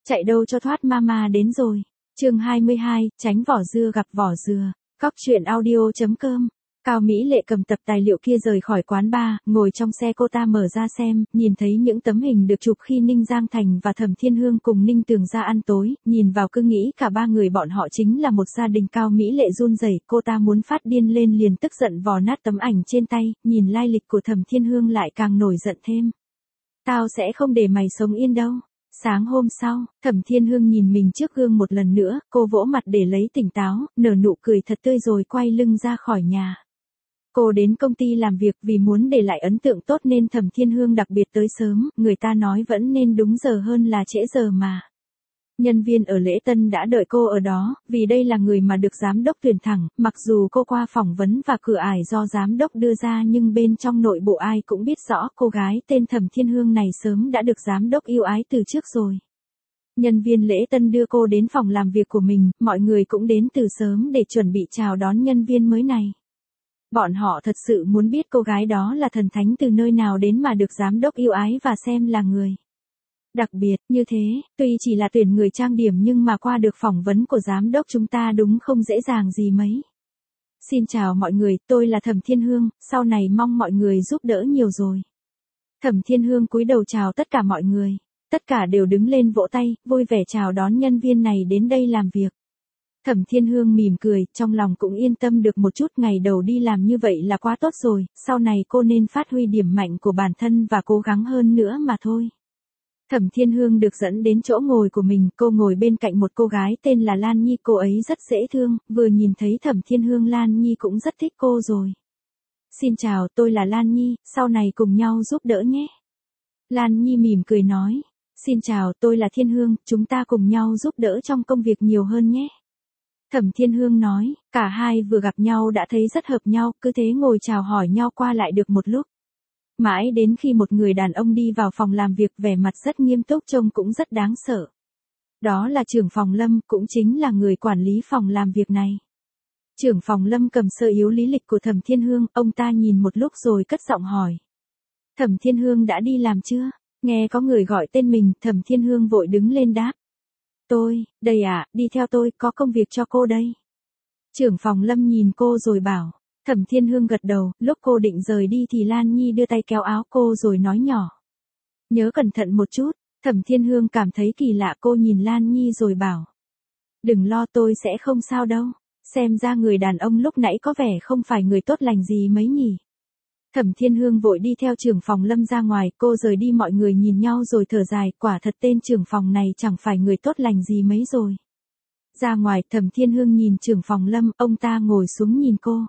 Chạy đâu cho thoát mama đến rồi. Chương 22, tránh vỏ dưa gặp vỏ dừa. Cóc truyện audio.com. Cao Mỹ Lệ cầm tập tài liệu kia rời khỏi quán bar, ngồi trong xe cô ta mở ra xem, nhìn thấy những tấm hình được chụp khi Ninh Giang Thành và Thẩm Thiên Hương cùng Ninh Tường ra ăn tối, nhìn vào cứ nghĩ cả ba người bọn họ chính là một gia đình. Cao Mỹ Lệ run rẩy, cô ta muốn phát điên lên liền tức giận vò nát tấm ảnh trên tay, nhìn lai lịch của Thẩm Thiên Hương lại càng nổi giận thêm. Tao sẽ không để mày sống yên đâu. Sáng hôm sau, Thẩm Thiên Hương nhìn mình trước gương một lần nữa, cô vỗ mặt để lấy tỉnh táo, nở nụ cười thật tươi rồi quay lưng ra khỏi nhà. Cô đến công ty làm việc vì muốn để lại ấn tượng tốt nên Thẩm Thiên Hương đặc biệt tới sớm, người ta nói vẫn nên đúng giờ hơn là trễ giờ mà. Nhân viên ở lễ tân đã đợi cô ở đó, vì đây là người mà được giám đốc tuyển thẳng, mặc dù cô qua phỏng vấn và cửa ải do giám đốc đưa ra nhưng bên trong nội bộ ai cũng biết rõ cô gái tên Thẩm Thiên Hương này sớm đã được giám đốc yêu ái từ trước rồi. Nhân viên lễ tân đưa cô đến phòng làm việc của mình, mọi người cũng đến từ sớm để chuẩn bị chào đón nhân viên mới này. Bọn họ thật sự muốn biết cô gái đó là thần thánh từ nơi nào đến mà được giám đốc yêu ái và xem là người đặc biệt như thế. Tuy chỉ là tuyển người trang điểm nhưng mà qua được phỏng vấn của giám đốc chúng ta đúng không dễ dàng gì mấy. Xin chào mọi người, tôi là Thẩm Thiên Hương, sau này mong mọi người giúp đỡ nhiều rồi. Thẩm Thiên Hương cúi đầu chào tất cả mọi người. Tất cả đều đứng lên vỗ tay, vui vẻ chào đón nhân viên này đến đây làm việc. Thẩm Thiên Hương mỉm cười, trong lòng cũng yên tâm được một chút, ngày đầu đi làm như vậy là quá tốt rồi, sau này cô nên phát huy điểm mạnh của bản thân và cố gắng hơn nữa mà thôi. Thẩm Thiên Hương được dẫn đến chỗ ngồi của mình, cô ngồi bên cạnh một cô gái tên là Lan Nhi, cô ấy rất dễ thương, vừa nhìn thấy Thẩm Thiên Hương Lan Nhi cũng rất thích cô rồi. Xin chào, tôi là Lan Nhi, sau này cùng nhau giúp đỡ nhé. Lan Nhi mỉm cười nói, xin chào, tôi là Thiên Hương, chúng ta cùng nhau giúp đỡ trong công việc nhiều hơn nhé. Thẩm Thiên Hương nói, cả hai vừa gặp nhau đã thấy rất hợp nhau, cứ thế ngồi chào hỏi nhau qua lại được một lúc. Mãi đến khi một người đàn ông đi vào phòng làm việc vẻ mặt rất nghiêm túc trông cũng rất đáng sợ. Đó là trưởng phòng Lâm, cũng chính là người quản lý phòng làm việc này. Trưởng phòng Lâm cầm sơ yếu lý lịch của Thẩm Thiên Hương, ông ta nhìn một lúc rồi cất giọng hỏi. Thẩm Thiên Hương đã đi làm chưa? Nghe có người gọi tên mình, Thẩm Thiên Hương vội đứng lên đáp. Tôi, đây à, đi theo tôi, có công việc cho cô đây. Trưởng phòng Lâm nhìn cô rồi bảo. Thẩm Thiên Hương gật đầu, lúc cô định rời đi thì Lan Nhi đưa tay kéo áo cô rồi nói nhỏ. Nhớ cẩn thận một chút. Thẩm Thiên Hương cảm thấy kỳ lạ, cô nhìn Lan Nhi rồi bảo. Đừng lo, tôi sẽ không sao đâu. Xem ra người đàn ông lúc nãy có vẻ không phải người tốt lành gì mấy nhỉ. Thẩm Thiên Hương vội đi theo trưởng phòng Lâm ra ngoài, cô rời đi mọi người nhìn nhau rồi thở dài, quả thật tên trưởng phòng này chẳng phải người tốt lành gì mấy rồi. Ra ngoài, Thẩm Thiên Hương nhìn trưởng phòng Lâm, ông ta ngồi xuống nhìn cô.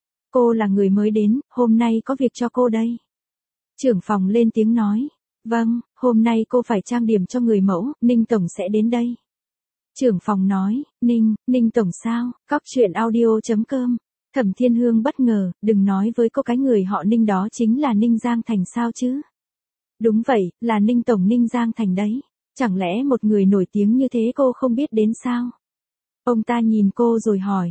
Cô là người mới đến, hôm nay có việc cho cô đây. Trưởng phòng lên tiếng nói. Vâng, hôm nay cô phải trang điểm cho người mẫu, Ninh Tổng sẽ đến đây. Trưởng phòng nói, Ninh Tổng sao? Cóc truyện audio.com. Thẩm Thiên Hương bất ngờ, đừng nói với cô cái người họ Ninh đó chính là Ninh Giang Thành sao chứ? Đúng vậy, là Ninh Tổng Ninh Giang Thành đấy. Chẳng lẽ một người nổi tiếng như thế cô không biết đến sao? Ông ta nhìn cô rồi hỏi.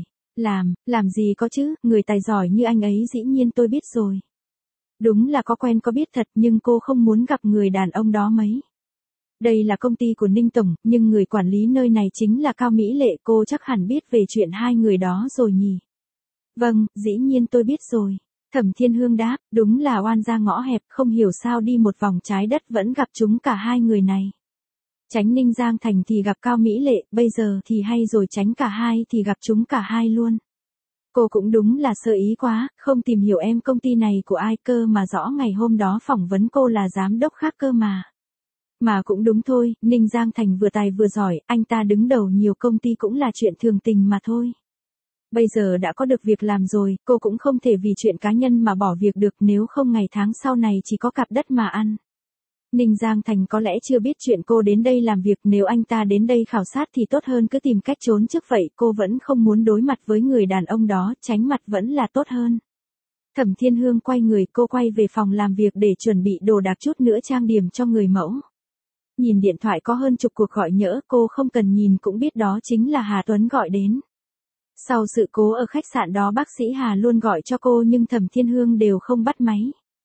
Làm gì có chứ, người tài giỏi như anh ấy dĩ nhiên tôi biết rồi. Đúng là có quen có biết thật nhưng cô không muốn gặp người đàn ông đó mấy. Đây là công ty của Ninh Tổng, nhưng người quản lý nơi này chính là Cao Mỹ Lệ, cô chắc hẳn biết về chuyện hai người đó rồi nhỉ? Vâng, dĩ nhiên tôi biết rồi. Thẩm Thiên Hương đáp, đúng là oan ra ngõ hẹp, không hiểu sao đi một vòng trái đất vẫn gặp chúng cả hai người này. Tránh Ninh Giang Thành thì gặp Cao Mỹ Lệ, bây giờ thì hay rồi tránh cả hai thì gặp chúng cả hai luôn. Cô cũng đúng là sơ ý quá, không tìm hiểu em công ty này của ai cơ mà rõ ngày hôm đó phỏng vấn cô là giám đốc khác cơ mà. Mà cũng đúng thôi, Ninh Giang Thành vừa tài vừa giỏi, anh ta đứng đầu nhiều công ty cũng là chuyện thường tình mà thôi. Bây giờ đã có được việc làm rồi, cô cũng không thể vì chuyện cá nhân mà bỏ việc được, nếu không ngày tháng sau này chỉ có cặp đất mà ăn. Ninh Giang Thành có lẽ chưa biết chuyện cô đến đây làm việc, nếu anh ta đến đây khảo sát thì tốt hơn cứ tìm cách trốn trước vậy, cô vẫn không muốn đối mặt với người đàn ông đó, tránh mặt vẫn là tốt hơn. Thẩm Thiên Hương quay người, cô quay về phòng làm việc để chuẩn bị đồ đạc chút nữa trang điểm cho người mẫu. Nhìn điện thoại có hơn chục cuộc gọi nhỡ, cô không cần nhìn cũng biết đó chính là Hà Tuấn gọi đến. Sau sự cố ở khách sạn đó bác sĩ Hà luôn gọi cho cô nhưng Thẩm Thiên Hương đều không bắt máy.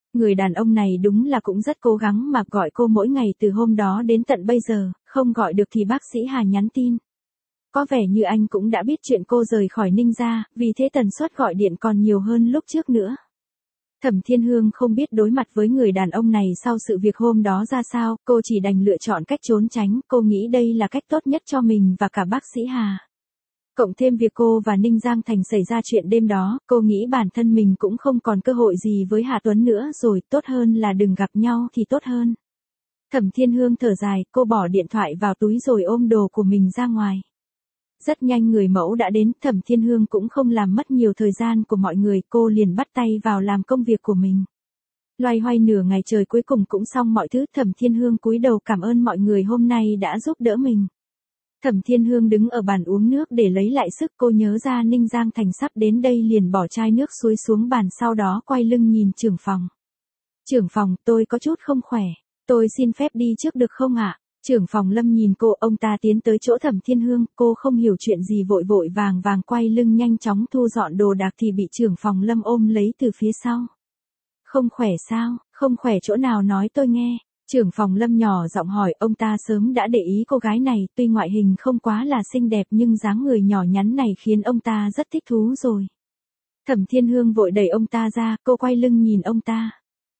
Người đàn ông này đúng là cũng rất cố gắng mà gọi cô mỗi ngày từ hôm đó đến tận bây giờ, không gọi được thì bác sĩ Hà nhắn tin. Có vẻ như anh cũng đã biết chuyện cô rời khỏi Ninh gia, vì thế tần suất gọi điện còn nhiều hơn lúc trước nữa. Thẩm Thiên Hương không biết đối mặt với người đàn ông này sau sự việc hôm đó ra sao, cô chỉ đành lựa chọn cách trốn tránh, cô nghĩ đây là cách tốt nhất cho mình và cả bác sĩ Hà. Cộng thêm việc cô và Ninh Giang Thành xảy ra chuyện đêm đó, cô nghĩ bản thân mình cũng không còn cơ hội gì với Hà Tuấn nữa rồi, tốt hơn là đừng gặp nhau thì tốt hơn. Thẩm Thiên Hương thở dài, cô bỏ điện thoại vào túi rồi ôm đồ của mình ra ngoài. Rất nhanh người mẫu đã đến, Thẩm Thiên Hương cũng không làm mất nhiều thời gian của mọi người, cô liền bắt tay vào làm công việc của mình. Loay hoay nửa ngày trời cuối cùng cũng xong mọi thứ, Thẩm Thiên Hương cúi đầu cảm ơn mọi người hôm nay đã giúp đỡ mình. Thẩm Thiên Hương đứng ở bàn uống nước để lấy lại sức, cô nhớ ra Ninh Giang Thành sắp đến đây liền bỏ chai nước suối xuống bàn, sau đó quay lưng nhìn trưởng phòng. Trưởng phòng, tôi có chút không khỏe, tôi xin phép đi trước được không ạ? Trưởng phòng Lâm nhìn cô, ông ta tiến tới chỗ Thẩm Thiên Hương, cô không hiểu chuyện gì vội vội vàng vàng quay lưng nhanh chóng thu dọn đồ đạc thì bị trưởng phòng Lâm ôm lấy từ phía sau. Không khỏe sao, không khỏe chỗ nào nói tôi nghe. Trưởng phòng Lâm nhỏ giọng hỏi, ông ta sớm đã để ý cô gái này, tuy ngoại hình không quá là xinh đẹp nhưng dáng người nhỏ nhắn này khiến ông ta rất thích thú rồi. Thẩm Thiên Hương vội đẩy ông ta ra, cô quay lưng nhìn ông ta.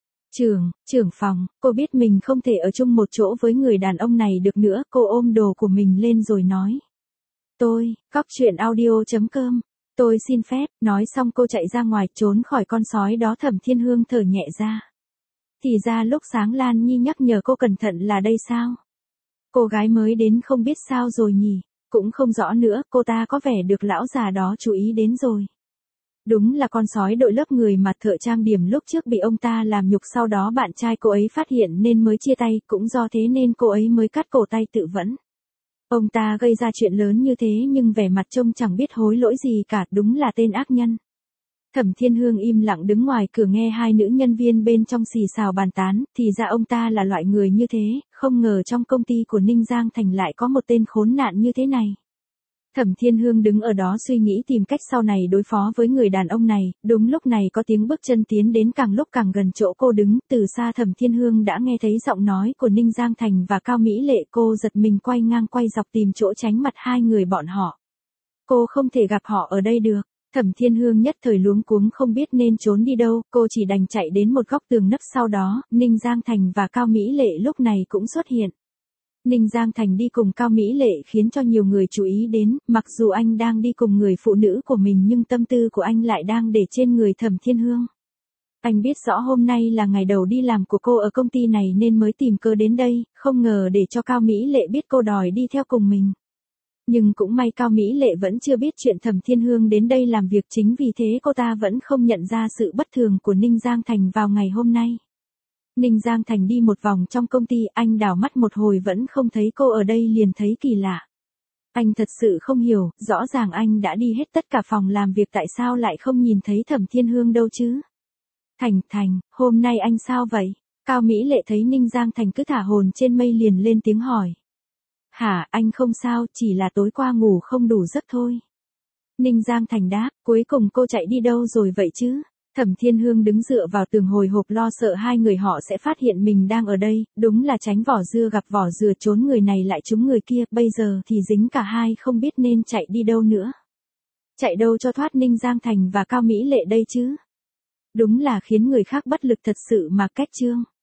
Trưởng phòng, cô biết mình không thể ở chung một chỗ với người đàn ông này được nữa, cô ôm đồ của mình lên rồi nói. Cóc truyện audio.com, tôi xin phép, nói xong cô chạy ra ngoài trốn khỏi con sói đó. Thẩm Thiên Hương thở nhẹ ra. Thì ra lúc sáng Lan Nhi nhắc nhở cô cẩn thận là đây sao? Cô gái mới đến không biết sao rồi nhỉ, cũng không rõ nữa, cô ta có vẻ được lão già đó chú ý đến rồi. Đúng là con sói đội lớp người mà thợ trang điểm lúc trước bị ông ta làm nhục, sau đó bạn trai cô ấy phát hiện nên mới chia tay, cũng do thế nên cô ấy mới cắt cổ tay tự vẫn. Ông ta gây ra chuyện lớn như thế nhưng vẻ mặt trông chẳng biết hối lỗi gì cả, đúng là tên ác nhân. Thẩm Thiên Hương im lặng đứng ngoài cửa nghe hai nữ nhân viên bên trong xì xào bàn tán, thì ra ông ta là loại người như thế, không ngờ trong công ty của Ninh Giang Thành lại có một tên khốn nạn như thế này. Thẩm Thiên Hương đứng ở đó suy nghĩ tìm cách sau này đối phó với người đàn ông này, đúng lúc này có tiếng bước chân tiến đến càng lúc càng gần chỗ cô đứng, từ xa Thẩm Thiên Hương đã nghe thấy giọng nói của Ninh Giang Thành và Cao Mỹ Lệ, cô giật mình quay ngang quay dọc tìm chỗ tránh mặt hai người bọn họ. Cô không thể gặp họ ở đây được. Thẩm Thiên Hương nhất thời luống cuống không biết nên trốn đi đâu, cô chỉ đành chạy đến một góc tường nấp, sau đó, Ninh Giang Thành và Cao Mỹ Lệ lúc này cũng xuất hiện. Ninh Giang Thành đi cùng Cao Mỹ Lệ khiến cho nhiều người chú ý đến, mặc dù anh đang đi cùng người phụ nữ của mình nhưng tâm tư của anh lại đang để trên người Thẩm Thiên Hương. Anh biết rõ hôm nay là ngày đầu đi làm của cô ở công ty này nên mới tìm cơ đến đây, không ngờ để cho Cao Mỹ Lệ biết cô đòi đi theo cùng mình. Nhưng cũng may Cao Mỹ Lệ vẫn chưa biết chuyện Thẩm Thiên Hương đến đây làm việc, chính vì thế cô ta vẫn không nhận ra sự bất thường của Ninh Giang Thành vào ngày hôm nay. Ninh Giang Thành đi một vòng trong công ty, anh đảo mắt một hồi vẫn không thấy cô ở đây liền thấy kỳ lạ. Anh thật sự không hiểu, rõ ràng anh đã đi hết tất cả phòng làm việc, tại sao lại không nhìn thấy Thẩm Thiên Hương đâu chứ? Thành, hôm nay anh sao vậy? Cao Mỹ Lệ thấy Ninh Giang Thành cứ thả hồn trên mây liền lên tiếng hỏi. Hả, anh không sao, chỉ là tối qua ngủ không đủ giấc thôi. Ninh Giang Thành đáp, cuối cùng cô chạy đi đâu rồi vậy chứ? Thẩm Thiên Hương đứng dựa vào tường hồi hộp lo sợ hai người họ sẽ phát hiện mình đang ở đây, đúng là tránh vỏ dưa gặp vỏ dừa, trốn người này lại trúng người kia, bây giờ thì dính cả hai không biết nên chạy đi đâu nữa. Chạy đâu cho thoát Ninh Giang Thành và Cao Mỹ Lệ đây chứ? Đúng là khiến người khác bất lực thật sự mà. Kết chương.